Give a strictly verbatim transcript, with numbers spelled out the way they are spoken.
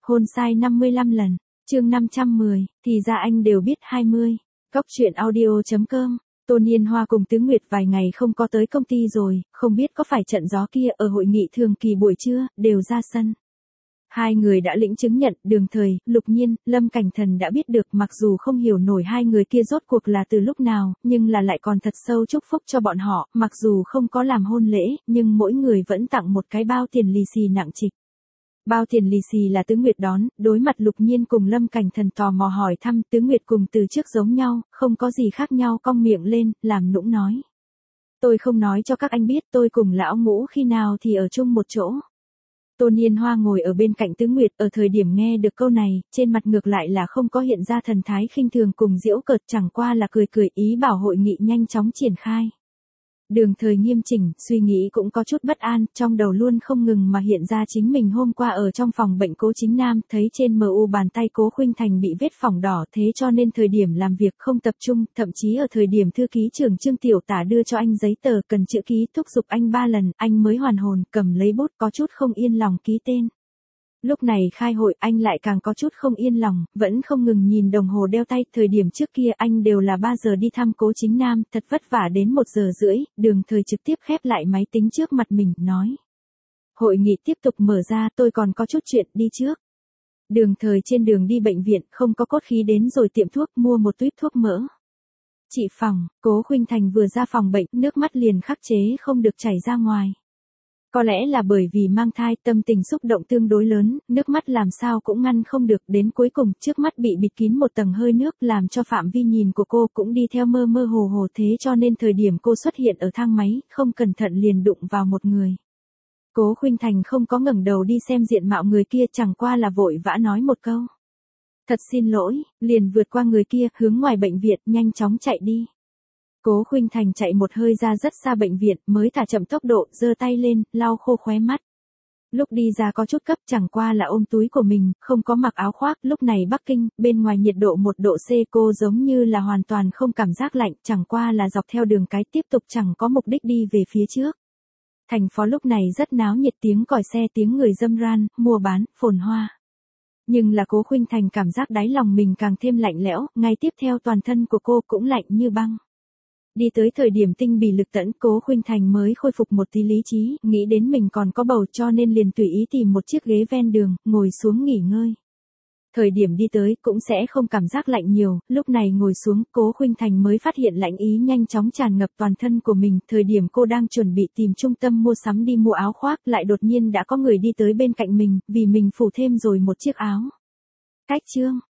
Hôn sai năm mươi lăm lần. Chương năm trăm mười, thì ra anh đều biết hai mươi. Góc truyện audio chấm com. Tôn Yên Hoa cùng Tứ Nguyệt vài ngày không có tới công ty rồi, không biết có phải trận gió kia ở hội nghị thường kỳ buổi trưa, đều ra sân. Hai người đã lĩnh chứng nhận, Đường Thời, Lục Nhiên, Lâm Cảnh Thần đã biết được, mặc dù không hiểu nổi hai người kia rốt cuộc là từ lúc nào, nhưng là lại còn thật sâu chúc phúc cho bọn họ, mặc dù không có làm hôn lễ, nhưng mỗi người vẫn tặng một cái bao tiền lì xì nặng trịch. Bao tiền lì xì là Tứ Nguyệt đón, đối mặt Lục Nhiên cùng Lâm Cảnh Thần tò mò hỏi thăm, Tứ Nguyệt cùng từ trước giống nhau, không có gì khác nhau, cong miệng lên, làm nũng nói. Tôi không nói cho các anh biết, tôi cùng lão Ngũ khi nào thì ở chung một chỗ. Tôn Yên Hoa ngồi ở bên cạnh Tứ Nguyệt, ở thời điểm nghe được câu này, trên mặt ngược lại là không có hiện ra thần thái khinh thường cùng giễu cợt, chẳng qua là cười cười ý bảo hội nghị nhanh chóng triển khai. Đường Thời nghiêm chỉnh, suy nghĩ cũng có chút bất an, trong đầu luôn không ngừng mà hiện ra chính mình hôm qua ở trong phòng bệnh Cố Chính Nam, thấy trên em u bàn tay Cố Khuynh Thành bị vết phỏng đỏ, thế cho nên thời điểm làm việc không tập trung, thậm chí ở thời điểm thư ký trưởng Trương Tiểu Tả đưa cho anh giấy tờ cần chữ ký thúc giục anh ba lần, anh mới hoàn hồn, cầm lấy bút có chút không yên lòng ký tên. Lúc này khai hội anh lại càng có chút không yên lòng, vẫn không ngừng nhìn đồng hồ đeo tay, thời điểm trước kia anh đều là ba giờ đi thăm Cố Chính Nam, thật vất vả đến một giờ rưỡi, Đường Thời trực tiếp khép lại máy tính trước mặt mình, nói. Hội nghị tiếp tục mở ra, tôi còn có chút chuyện, đi trước. Đường Thời trên đường đi bệnh viện, không có cốt khí đến rồi tiệm thuốc mua một tuýp thuốc mỡ. Chị phòng, Cố Khuynh Thành vừa ra phòng bệnh, nước mắt liền khắc chế không được chảy ra ngoài. Có lẽ là bởi vì mang thai, tâm tình xúc động tương đối lớn, nước mắt làm sao cũng ngăn không được, đến cuối cùng trước mắt bị bịt kín một tầng hơi nước, làm cho phạm vi nhìn của cô cũng đi theo mơ mơ hồ hồ, thế cho nên thời điểm cô xuất hiện ở thang máy, không cẩn thận liền đụng vào một người. Cố Khuynh Thành không có ngẩng đầu đi xem diện mạo người kia, chẳng qua là vội vã nói một câu. Thật xin lỗi, liền vượt qua người kia, hướng ngoài bệnh viện, nhanh chóng chạy đi. Cố Khuynh Thành chạy một hơi ra rất xa bệnh viện, mới thả chậm tốc độ, giơ tay lên, lau khô khóe mắt. Lúc đi ra có chút cấp, chẳng qua là ôm túi của mình, không có mặc áo khoác, lúc này Bắc Kinh, bên ngoài nhiệt độ một độ C, cô giống như là hoàn toàn không cảm giác lạnh, chẳng qua là dọc theo đường cái tiếp tục chẳng có mục đích đi về phía trước. Thành phố lúc này rất náo nhiệt, tiếng còi xe, tiếng người râm ran, mua bán, phồn hoa. Nhưng là Cố Khuynh Thành cảm giác đáy lòng mình càng thêm lạnh lẽo, ngay tiếp theo toàn thân của cô cũng lạnh như băng. Đi tới thời điểm tinh bì lực tẫn, Cố Khuynh Thành mới khôi phục một tí lý trí, nghĩ đến mình còn có bầu cho nên liền tùy ý tìm một chiếc ghế ven đường, ngồi xuống nghỉ ngơi. Thời điểm đi tới cũng sẽ không cảm giác lạnh nhiều, lúc này ngồi xuống, Cố Khuynh Thành mới phát hiện lạnh ý nhanh chóng tràn ngập toàn thân của mình, thời điểm cô đang chuẩn bị tìm trung tâm mua sắm đi mua áo khoác, lại đột nhiên đã có người đi tới bên cạnh mình, vì mình phủ thêm rồi một chiếc áo. Cách chương,